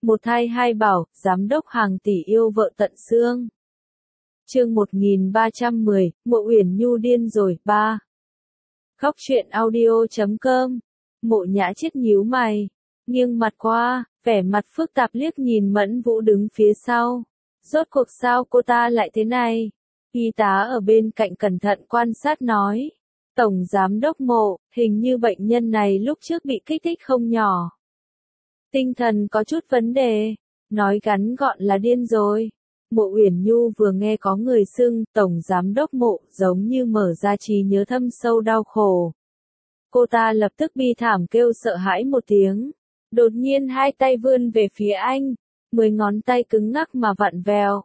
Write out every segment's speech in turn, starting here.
Một thai hai bảo, giám đốc hàng tỷ yêu vợ tận xương. Chương 1310, Mộ Uyển Nhu điên rồi, 3. Góc truyện audio.com. Mộ Nhã Chiết nhíu mày, nghiêng mặt qua, vẻ mặt phức tạp liếc nhìn Mẫn Vũ đứng phía sau. Rốt cuộc sao cô ta lại thế này? Y tá ở bên cạnh cẩn thận quan sát nói. Tổng giám đốc Mộ, hình như bệnh nhân này lúc trước bị kích thích không nhỏ. Tinh thần có chút vấn đề, nói ngắn gọn là điên rồi. Mộ Uyển Nhu vừa nghe có người xưng Tổng Giám đốc Mộ giống như mở ra trí nhớ thâm sâu đau khổ. Cô ta lập tức bi thảm kêu sợ hãi một tiếng. Đột nhiên hai tay vươn về phía anh, 10 ngón tay cứng ngắc mà vặn vẹo.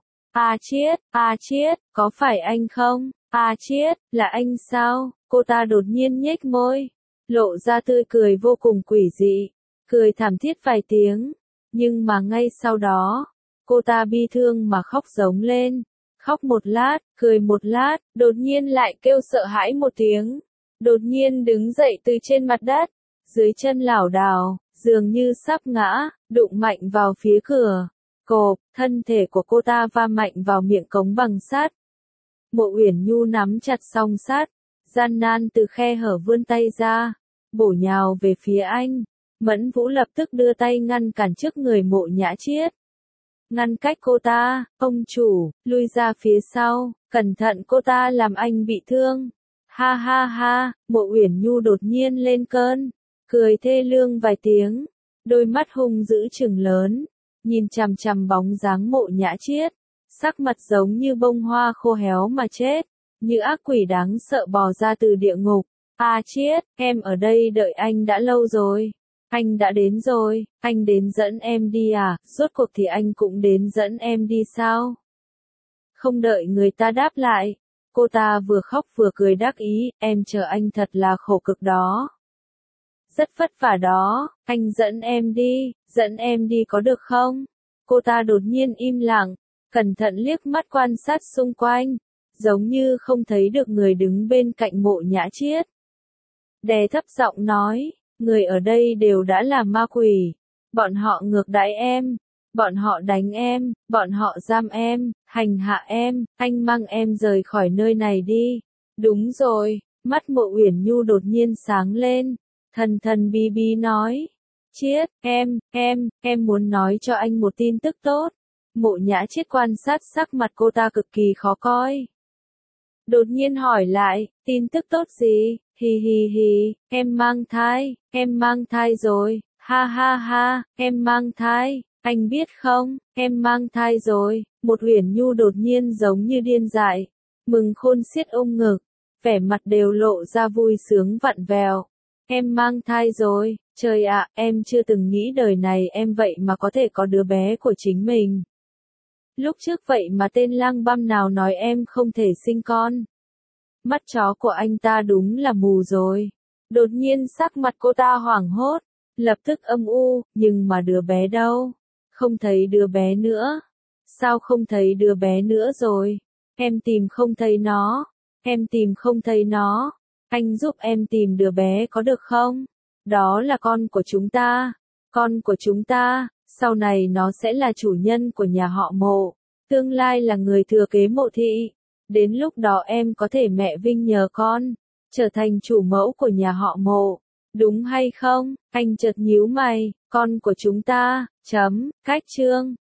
A Chiết, có phải anh không? A Chiết, là anh sao? Cô ta đột nhiên nhếch môi, lộ ra tươi cười vô cùng quỷ dị, cười thảm thiết vài tiếng, nhưng mà ngay sau đó, cô ta bi thương mà khóc giống lên, khóc một lát, cười một lát, đột nhiên lại kêu sợ hãi một tiếng, đột nhiên đứng dậy từ trên mặt đất, dưới chân lảo đảo, dường như sắp ngã, đụng mạnh vào phía cửa, cộp, thân thể của cô ta va mạnh vào miệng cống bằng sắt. Mộ Uyển Nhu nắm chặt song sắt, gian nan từ khe hở vươn tay ra, bổ nhào về phía anh. Mẫn Vũ lập tức đưa tay ngăn cản trước người Mộ Nhã Chiết. Ngăn cách cô ta, ông chủ, lui ra phía sau, cẩn thận cô ta làm anh bị thương. Ha ha ha, Mộ Uyển Nhu đột nhiên lên cơn, cười thê lương vài tiếng, đôi mắt hung dữ trừng lớn, nhìn chằm chằm bóng dáng Mộ Nhã Chiết, sắc mặt giống như bông hoa khô héo mà chết, như ác quỷ đáng sợ bò ra từ địa ngục. A Chiết, em ở đây đợi anh đã lâu rồi. Anh đã đến rồi, anh đến dẫn em đi à, rốt cuộc thì anh cũng đến dẫn em đi sao? Không đợi người ta đáp lại, cô ta vừa khóc vừa cười đắc ý, em chờ anh thật là khổ cực đó. Rất vất vả đó, anh dẫn em đi có được không? Cô ta đột nhiên im lặng, cẩn thận liếc mắt quan sát xung quanh, giống như không thấy được người đứng bên cạnh Mộ Nhã Chiết. Đè thấp giọng nói. Người ở đây đều đã là ma quỷ, bọn họ ngược đãi em, bọn họ đánh em, bọn họ giam em, hành hạ em, anh mang em rời khỏi nơi này đi. Đúng rồi, mắt Mộ Uyển Nhu đột nhiên sáng lên, thần bí bí nói. Chiết, em muốn nói cho anh một tin tức tốt. Mộ Nhã Chiết quan sát sắc mặt cô ta cực kỳ khó coi. Đột nhiên hỏi lại, tin tức tốt gì? Hi, em mang thai rồi, ha ha ha, em mang thai, anh biết không, em mang thai rồi. Một Uyển Nhu đột nhiên giống như điên dại, mừng khôn xiết ôm ngực, vẻ mặt đều lộ ra vui sướng vặn vẹo. Em mang thai rồi, trời ạ, em chưa từng nghĩ đời này em vậy mà có thể có đứa bé của chính mình. Lúc trước vậy mà tên lang băm nào nói em không thể sinh con. Mắt chó của anh ta đúng là mù rồi. Đột nhiên sắc mặt cô ta hoảng hốt, lập tức âm u, nhưng mà đứa bé đâu? Không thấy đứa bé nữa. Sao không thấy đứa bé nữa rồi? Em tìm không thấy nó. Anh giúp em tìm đứa bé có được không? Đó là con của chúng ta, sau này nó sẽ là chủ nhân của nhà họ Mộ, tương lai là người thừa kế Mộ thị. Đến lúc đó em có thể mẹ vinh nhờ con, trở thành chủ mẫu của nhà họ Mộ, đúng hay không? Anh chợt nhíu mày, con của chúng ta, cách chương.